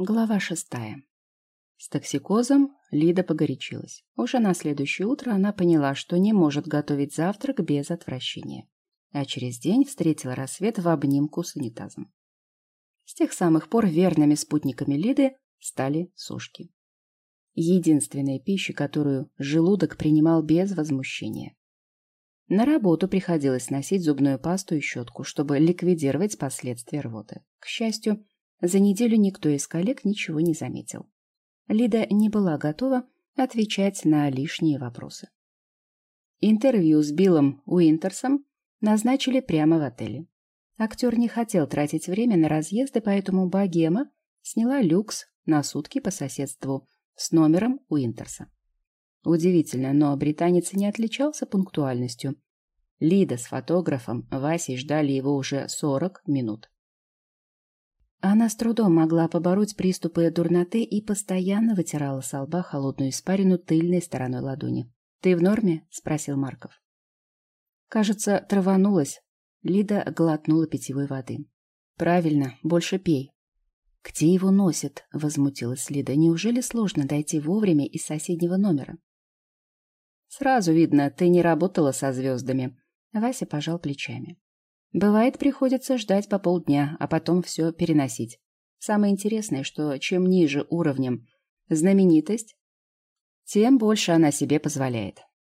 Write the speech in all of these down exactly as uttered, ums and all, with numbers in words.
Глава шестая. С токсикозом Лида погорячилась. Уже на следующее утро она поняла, что не может готовить завтрак без отвращения. А через день встретила рассвет в обнимку с унитазом. С тех самых пор верными спутниками Лиды стали сушки. Единственная пища, которую желудок принимал без возмущения. На работу приходилось носить зубную пасту и щетку, чтобы ликвидировать последствия рвоты. К счастью, за неделю никто из коллег ничего не заметил. Лида не была готова отвечать на лишние вопросы. Интервью с Биллом Уинтерсом назначили прямо в отеле. Актер не хотел тратить время на разъезды, поэтому богема сняла люкс на сутки по соседству с номером Уинтерса. Удивительно, но британец не отличался пунктуальностью. Лида с фотографом Васей ждали его уже сорок минут. Она с трудом могла побороть приступы дурноты и постоянно вытирала со лба холодную испарину тыльной стороной ладони. «Ты в норме?» — спросил Марков. «Кажется, траванулась». Лида глотнула питьевой воды. «Правильно, больше пей». «Где его носит?» — возмутилась Лида. «Неужели сложно дойти вовремя из соседнего номера?» «Сразу видно, ты не работала со звездами». Вася пожал плечами. «Бывает, приходится ждать по полдня, а потом все переносить. Самое интересное, что чем ниже уровнем знаменитость, тем больше она себе позволяет».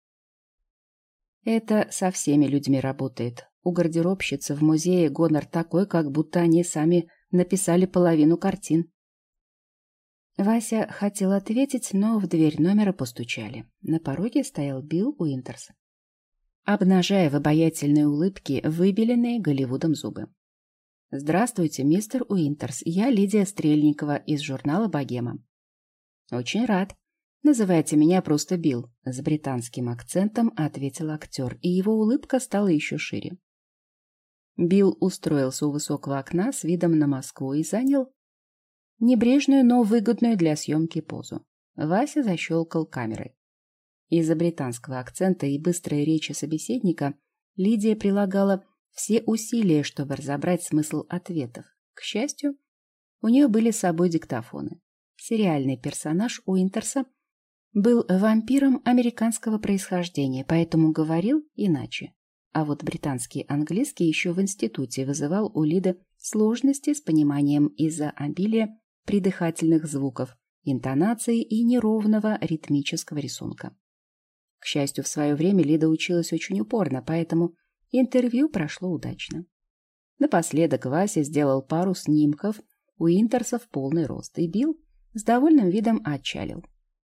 Это со всеми людьми работает. У гардеробщицы в музее гонор такой, как будто они сами написали половину картин. Вася хотел ответить, но в дверь номера постучали. На пороге стоял Билл Уинтерс, обнажая в обаятельной улыбке выбеленные Голливудом зубы. «Здравствуйте, мистер Уинтерс. Я Лидия Стрельникова из журнала «Богема». «Очень рад. Называйте меня просто Билл», — с британским акцентом ответил актер, и его улыбка стала еще шире. Билл устроился у высокого окна с видом на Москву и занял небрежную, но выгодную для съемки позу. Вася защелкал камерой. Из-за британского акцента и быстрой речи собеседника Лидия прилагала все усилия, чтобы разобрать смысл ответов. К счастью, у нее были с собой диктофоны. Сериальный персонаж Уинтерса был вампиром американского происхождения, поэтому говорил иначе. А вот британский английский еще в институте вызывал у Лиды сложности с пониманием из-за обилия придыхательных звуков, интонации и неровного ритмического рисунка. К счастью, в свое время Лида училась очень упорно, поэтому интервью прошло удачно. Напоследок Вася сделал пару снимков Уинтерса в полный рост, и Билл с довольным видом отчалил.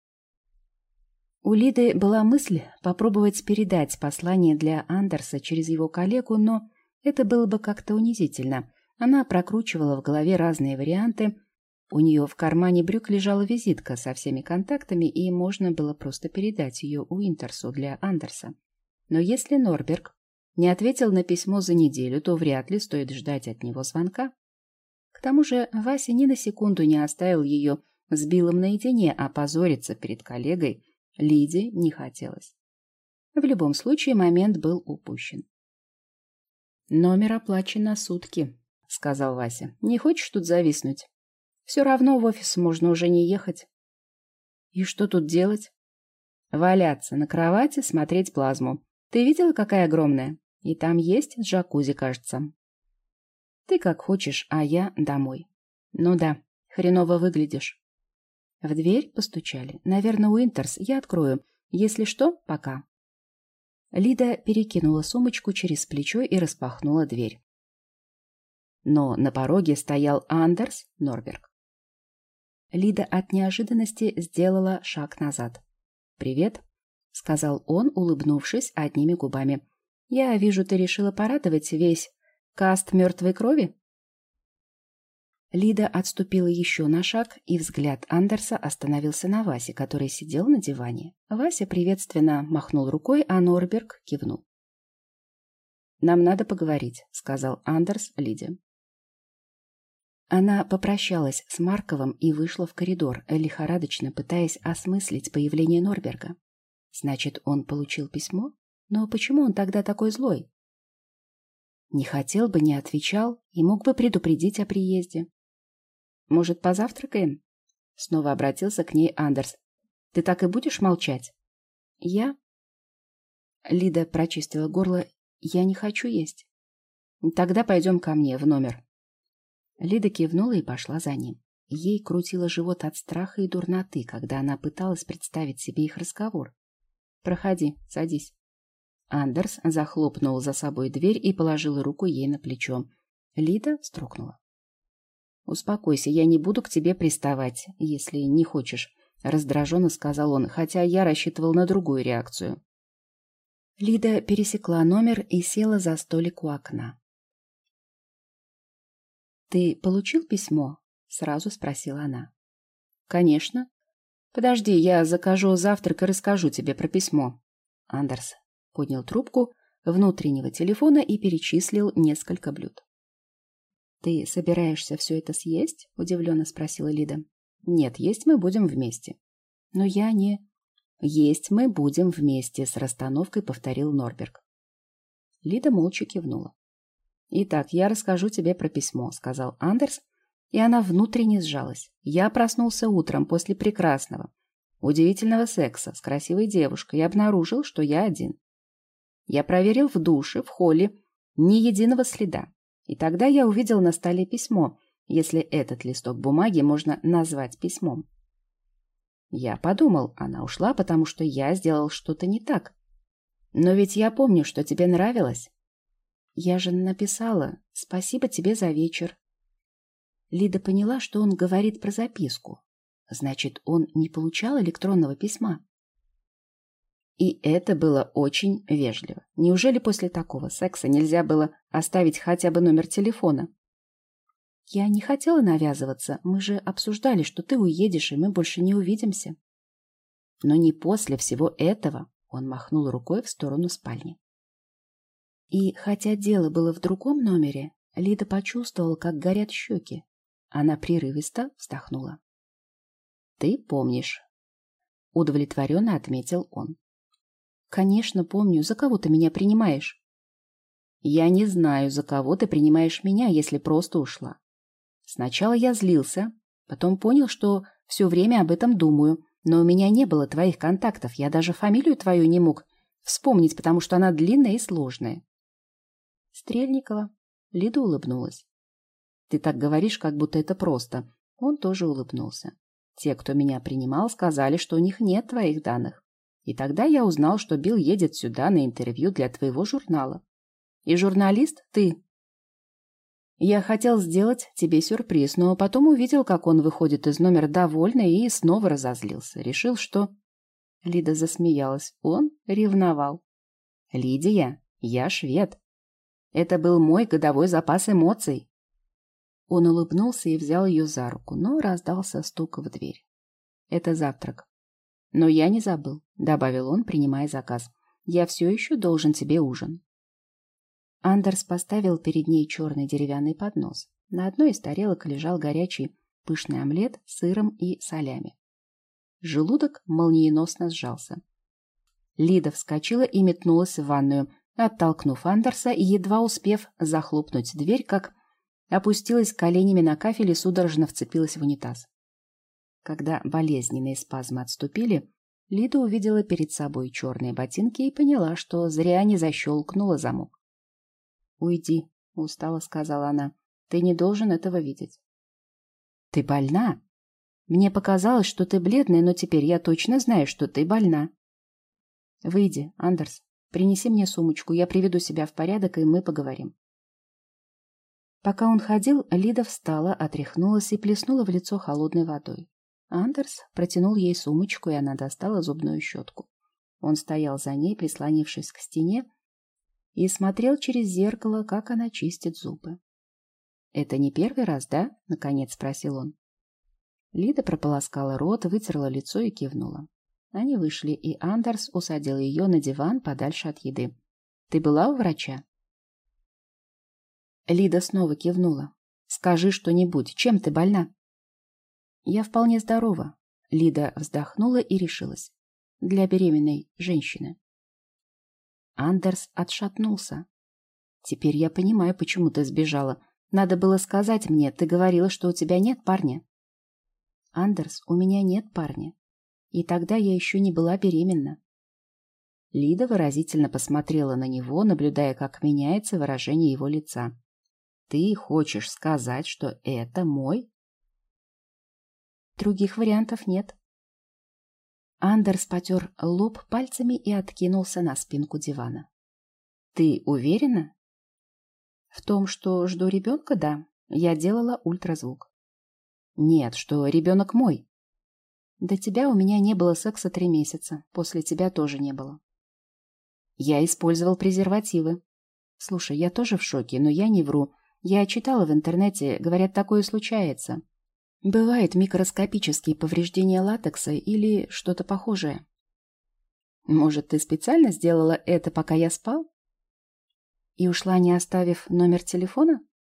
У Лиды была мысль попробовать передать послание для Андерса через его коллегу, но это было бы как-то унизительно. Она прокручивала в голове разные варианты. У нее в кармане брюк лежала визитка со всеми контактами, и можно было просто передать ее Уинтерсу для Андерса. Но если Норберг не ответил на письмо за неделю, то вряд ли стоит ждать от него звонка. К тому же Вася ни на секунду не оставил ее с Биллом наедине, а позориться перед коллегой Лиде не хотелось. В любом случае момент был упущен. «Номер оплачен на сутки», — сказал Вася. «Не хочешь тут зависнуть? Все равно в офис можно уже не ехать». «И что тут делать?» «Валяться на кровати, смотреть плазму. Ты видела, какая огромная? И там есть джакузи, кажется». «Ты как хочешь, а я домой». «Ну да, хреново выглядишь». В дверь постучали. «Наверное, Уинтерс. Я открою. Если что, пока». Лида перекинула сумочку через плечо и распахнула дверь. Но на пороге стоял Андерс Норберг. Лида от неожиданности сделала шаг назад. «Привет», — сказал он, улыбнувшись одними губами. «Я вижу, ты решила порадовать весь каст «Мертвой крови»?» Лида отступила еще на шаг, и взгляд Андерса остановился на Васе, который сидел на диване. Вася приветственно махнул рукой, а Норберг кивнул. «Нам надо поговорить», — сказал Андерс Лиде. Она попрощалась с Марковым и вышла в коридор, лихорадочно пытаясь осмыслить появление Норберга. Значит, он получил письмо? Но почему он тогда такой злой? Не хотел бы, не отвечал и мог бы предупредить о приезде. Может, позавтракаем?» Снова обратился к ней Андерс. «Ты так и будешь молчать?» «Я?» Лида прочистила горло. «Я не хочу есть». «Тогда пойдем ко мне в номер». Лида кивнула и пошла за ним. Ей крутило живот от страха и дурноты, когда она пыталась представить себе их разговор. «Проходи, садись». Андерс захлопнул за собой дверь и положил руку ей на плечо. Лида вздрогнула. «Успокойся, я не буду к тебе приставать, если не хочешь», — раздраженно сказал он, хотя я рассчитывал на другую реакцию. Лида пересекла номер и села за столик у окна. «Ты получил письмо?» — сразу спросила она. «Конечно. Подожди, я закажу завтрак и расскажу тебе про письмо». Андерс поднял трубку внутреннего телефона и перечислил несколько блюд. «Ты собираешься все это съесть?» — удивленно спросила Лида. «Нет, есть мы будем вместе». «Но я не...» «Есть мы будем вместе», — с расстановкой повторил Норберг. Лида молча кивнула. «Итак, я расскажу тебе про письмо», — сказал Андерс, и она внутренне сжалась. «Я проснулся утром после прекрасного, удивительного секса с красивой девушкой и обнаружил, что я один. Я проверил в душе, в холле, ни единого следа. И тогда я увидел на столе письмо, если этот листок бумаги можно назвать письмом. Я подумал, она ушла, потому что я сделал что-то не так. Но ведь я помню, что тебе нравилось. Я же написала «Спасибо тебе за вечер». Лида поняла, что он говорит про записку. Значит, он не получал электронного письма. И это было очень вежливо. Неужели после такого секса нельзя было оставить хотя бы номер телефона? Я не хотела навязываться. Мы же обсуждали, что ты уедешь, и мы больше не увидимся. Но не после всего этого. Он махнул рукой в сторону спальни. И хотя дело было в другом номере, Лида почувствовала, как горят щеки. Она прерывисто вздохнула. «Ты помнишь», — удовлетворенно отметил он. «Конечно, помню. За кого ты меня принимаешь?» «Я не знаю, за кого ты принимаешь меня, если просто ушла. Сначала я злился, потом понял, что все время об этом думаю, но у меня не было твоих контактов, я даже фамилию твою не мог вспомнить, потому что она длинная и сложная». «Стрельникова». Лида улыбнулась. «Ты так говоришь, как будто это просто». Он тоже улыбнулся. «Те, кто меня принимал, сказали, что у них нет твоих данных. И тогда я узнал, что Билл едет сюда на интервью для твоего журнала. И журналист ты. Я хотел сделать тебе сюрприз, но потом увидел, как он выходит из номера довольный, и снова разозлился. Решил, что...» Лида засмеялась. Он ревновал. «Лидия, я швед. Это был мой годовой запас эмоций». Он улыбнулся и взял ее за руку, но раздался стук в дверь. «Это завтрак». «Но я не забыл», — добавил он, принимая заказ. «Я все еще должен тебе ужин». Андерс поставил перед ней черный деревянный поднос. На одной из тарелок лежал горячий пышный омлет с сыром и солями. Желудок молниеносно сжался. Лида вскочила и метнулась в ванную, оттолкнув Андерса и едва успев захлопнуть дверь, как опустилась коленями на кафель и судорожно вцепилась в унитаз. Когда болезненные спазмы отступили, Лида увидела перед собой черные ботинки и поняла, что зря не защелкнула замок. «Уйди», — устало сказала она. «Ты не должен этого видеть». «Ты больна? Мне показалось, что ты бледная, но теперь я точно знаю, что ты больна». «Выйди, Андерс, принеси мне сумочку, я приведу себя в порядок, и мы поговорим». Пока он ходил, Лида встала, отряхнулась и плеснула в лицо холодной водой. Андерс протянул ей сумочку, и она достала зубную щетку. Он стоял за ней, прислонившись к стене, и смотрел через зеркало, как она чистит зубы. «Это не первый раз, да?» — наконец спросил он. Лида прополоскала рот, вытерла лицо и кивнула. Они вышли, и Андерс усадил ее на диван подальше от еды. «Ты была у врача?» Лида снова кивнула. «Скажи что-нибудь. Чем ты больна?» «Я вполне здорова». Лида вздохнула и решилась. «Для беременной женщины». Андерс отшатнулся. «Теперь я понимаю, почему ты сбежала. Надо было сказать мне, ты говорила, что у тебя нет парня. Андерс, у меня нет парня. И тогда я еще не была беременна. Лида выразительно посмотрела на него, наблюдая, как меняется выражение его лица. Ты хочешь сказать, что это мой? Других вариантов нет. Андерс потер лоб пальцами и откинулся на спинку дивана. Ты уверена? В том, что жду ребенка, да. Я делала ультразвук. Нет, что ребенок мой. До тебя у меня не было секса три месяца. После тебя тоже не было. Я использовал презервативы. Слушай, я тоже в шоке, но я не вру. Я читала в интернете, говорят, такое случается. Бывают микроскопические повреждения латекса или что-то похожее. Может, ты специально сделала это, пока я спал? И ушла, не оставив номер телефона?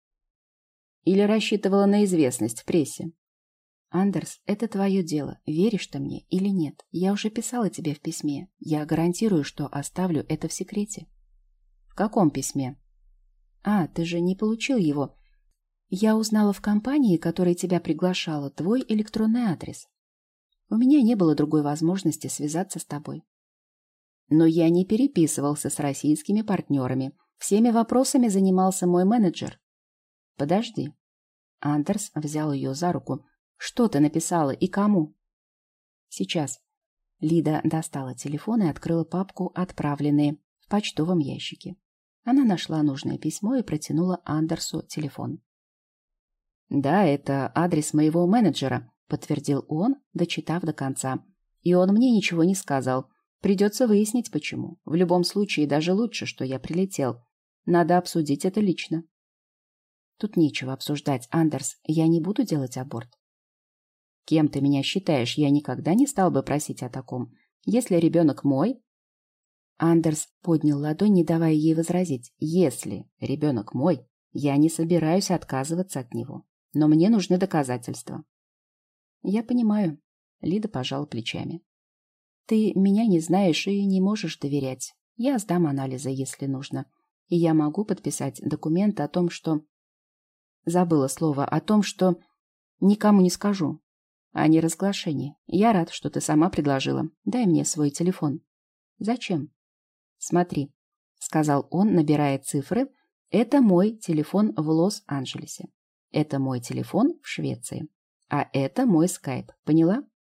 Или рассчитывала на известность в прессе? Андерс, это твое дело, веришь ты мне или нет. Я уже писала тебе в письме. Я гарантирую, что оставлю это в секрете. В каком письме? А, ты же не получил его. Я узнала в компании, которая тебя приглашала, твой электронный адрес. У меня не было другой возможности связаться с тобой. Но я не переписывался с российскими партнерами. Всеми вопросами занимался мой менеджер. Подожди. Андерс взял ее за руку. Что ты написала и кому? Сейчас. Лида достала телефон и открыла папку «Отправленные» в почтовом ящике. Она нашла нужное письмо и протянула Андерсу телефон. «Да, это адрес моего менеджера», — подтвердил он, дочитав до конца. «И он мне ничего не сказал. Придется выяснить, почему. В любом случае, даже лучше, что я прилетел. Надо обсудить это лично». «Тут нечего обсуждать, Андерс. Я не буду делать аборт». «Кем ты меня считаешь? Я никогда не стал бы просить о таком. Если ребенок мой...» Андерс поднял ладонь, не давая ей возразить. «Если ребенок мой, я не собираюсь отказываться от него. Но мне нужны доказательства». «Я понимаю», — Лида пожала плечами. «Ты меня не знаешь и не можешь доверять. Я сдам анализы, если нужно. И я могу подписать документ о том, что...» Забыла слово «о том, что...» «Никому не скажу. А не разглашение. Я рад, что ты сама предложила. Дай мне свой телефон». «Зачем?» «Смотри», — сказал он, набирая цифры. «Это мой телефон в Лос-Анджелесе. Это мой телефон в Швеции. А это мой скайп. Поняла?»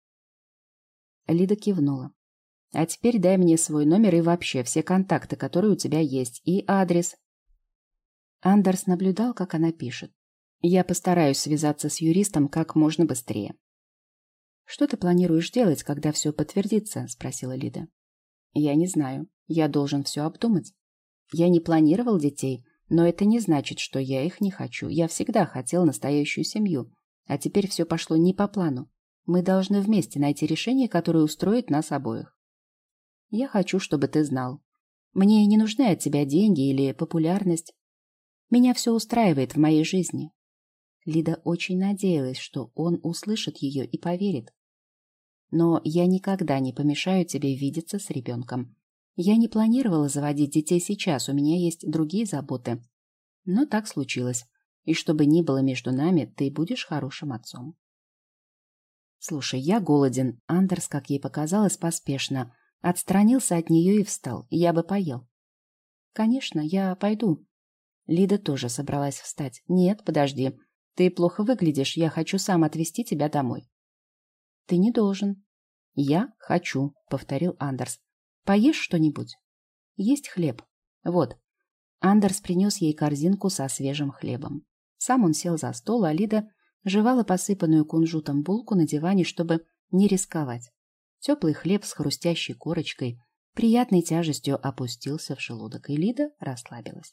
Лида кивнула. «А теперь дай мне свой номер и вообще все контакты, которые у тебя есть, и адрес». Андерс наблюдал, как она пишет. «Я постараюсь связаться с юристом как можно быстрее». «Что ты планируешь делать, когда все подтвердится?» — спросила Лида. «Я не знаю. Я должен все обдумать. Я не планировал детей, но это не значит, что я их не хочу. Я всегда хотел настоящую семью, а теперь все пошло не по плану. Мы должны вместе найти решение, которое устроит нас обоих. Я хочу, чтобы ты знал. Мне не нужны от тебя деньги или популярность. Меня все устраивает в моей жизни». Лида очень надеялась, что он услышит ее и поверит. «Но я никогда не помешаю тебе видеться с ребенком. Я не планировала заводить детей сейчас, у меня есть другие заботы. Но так случилось. И что бы ни было между нами, ты будешь хорошим отцом». «Слушай, я голоден». Андерс, как ей показалось, поспешно отстранился от нее и встал. «Я бы поел». «Конечно, я пойду». Лида тоже собралась встать. «Нет, подожди. Ты плохо выглядишь. Я хочу сам отвезти тебя домой». «Ты не должен». «Я хочу», — повторил Андерс. «Поешь что-нибудь?» «Есть хлеб. Вот». Андерс принес ей корзинку со свежим хлебом. Сам он сел за стол, а Лида жевала посыпанную кунжутом булку на диване, чтобы не рисковать. Теплый хлеб с хрустящей корочкой приятной тяжестью опустился в желудок, и Лида расслабилась.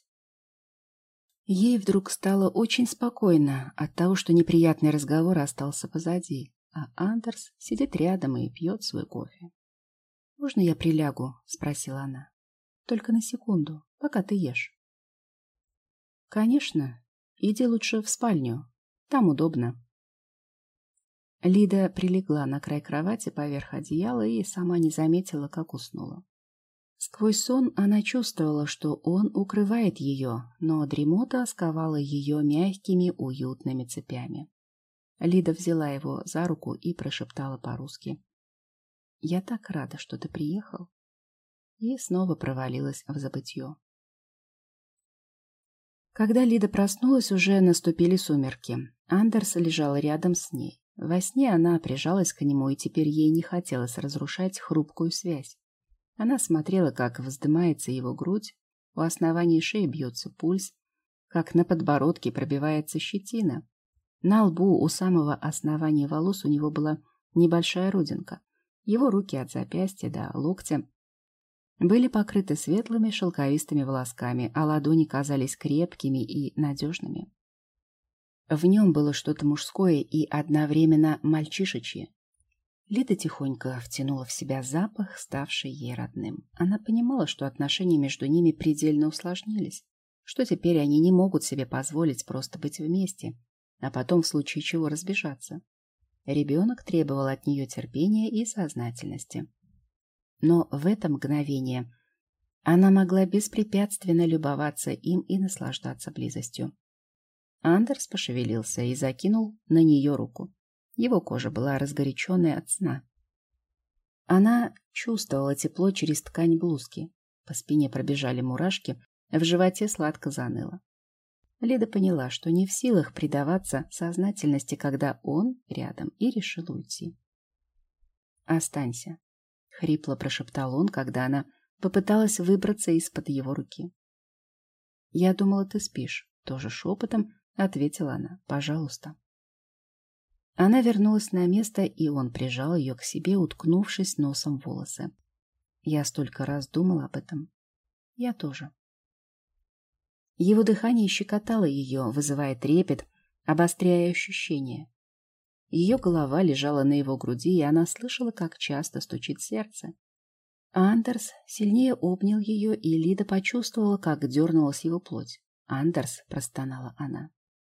Ей вдруг стало очень спокойно от того, что неприятный разговор остался позади, а Андерс сидит рядом и пьет свой кофе. «Можно я прилягу?» — спросила она. «Только на секунду, пока ты ешь». «Конечно. Иди лучше в спальню. Там удобно». Лида прилегла на край кровати поверх одеяла и сама не заметила, как уснула. Сквозь сон она чувствовала, что он укрывает ее, но дремота сковала ее мягкими, уютными цепями. Лида взяла его за руку и прошептала по-русски: «Я так рада, что ты приехал». И снова провалилась в забытье. Когда Лида проснулась, уже наступили сумерки. Андерс лежал рядом с ней. Во сне она прижалась к нему, и теперь ей не хотелось разрушать хрупкую связь. Она смотрела, как вздымается его грудь, у основания шеи бьется пульс, как на подбородке пробивается щетина. На лбу у самого основания волос у него была небольшая родинка. Его руки от запястья до локтя были покрыты светлыми шелковистыми волосками, а ладони казались крепкими и надежными. В нем было что-то мужское и одновременно мальчишечье. Лида тихонько втянула в себя запах, ставший ей родным. Она понимала, что отношения между ними предельно усложнились, что теперь они не могут себе позволить просто быть вместе, а потом в случае чего разбежаться. Ребенок требовал от нее терпения и сознательности. Но в это мгновение она могла беспрепятственно любоваться им и наслаждаться близостью. Андерс пошевелился и закинул на нее руку. Его кожа была разгоряченной от сна. Она чувствовала тепло через ткань блузки. По спине пробежали мурашки, в животе сладко заныло. Лида поняла, что не в силах предаваться сознательности, когда он рядом, и решила уйти. «Останься», — хрипло прошептал он, когда она попыталась выбраться из-под его руки. «Я думала, ты спишь», — тоже шепотом ответила она. «Пожалуйста». Она вернулась на место, и он прижал ее к себе, уткнувшись носом в волосы. «Я столько раз думала об этом». «Я тоже». Его дыхание щекотало ее, вызывая трепет, обостряя ощущения. Ее голова лежала на его груди, и она слышала, как часто стучит сердце. Андерс сильнее обнял ее, и Лида почувствовала, как дернулась его плоть. «Андерс», — простонала она.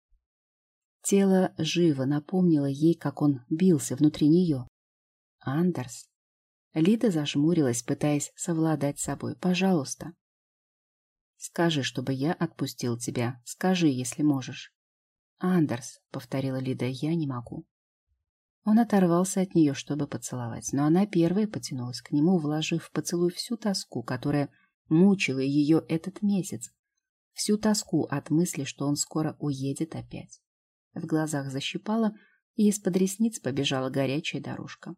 Тело живо напомнило ей, как он бился внутри нее. «Андерс». Лида зажмурилась, пытаясь совладать с собой. «Пожалуйста». «Скажи, чтобы я отпустил тебя. Скажи, если можешь». «Андерс», — повторила Лида, — «я не могу». Он оторвался от нее, чтобы поцеловать, но она первая потянулась к нему, вложив в поцелуй всю тоску, которая мучила ее этот месяц, всю тоску от мысли, что он скоро уедет опять. В глазах защипало, и из-под ресниц побежала горячая дорожка.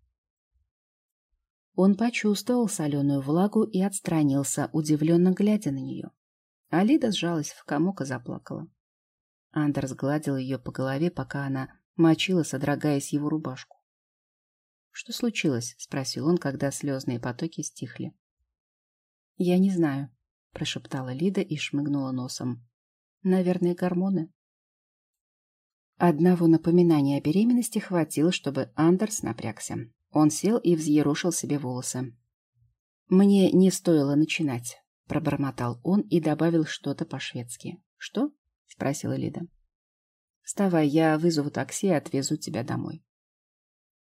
Он почувствовал соленую влагу и отстранился, удивленно глядя на нее. А Лида сжалась в комок и заплакала. Андерс гладил ее по голове, пока она мочила, содрогаясь, его рубашку. «Что случилось?» — спросил он, когда слезные потоки стихли. «Я не знаю», — прошептала Лида и шмыгнула носом. «Наверное, гормоны». Одного напоминания о беременности хватило, чтобы Андерс напрягся. Он сел и взъерошил себе волосы. «Мне не стоило начинать», — пробормотал он и добавил что-то по-шведски. «Что?» — спросила Лида. «Вставай, я вызову такси и отвезу тебя домой».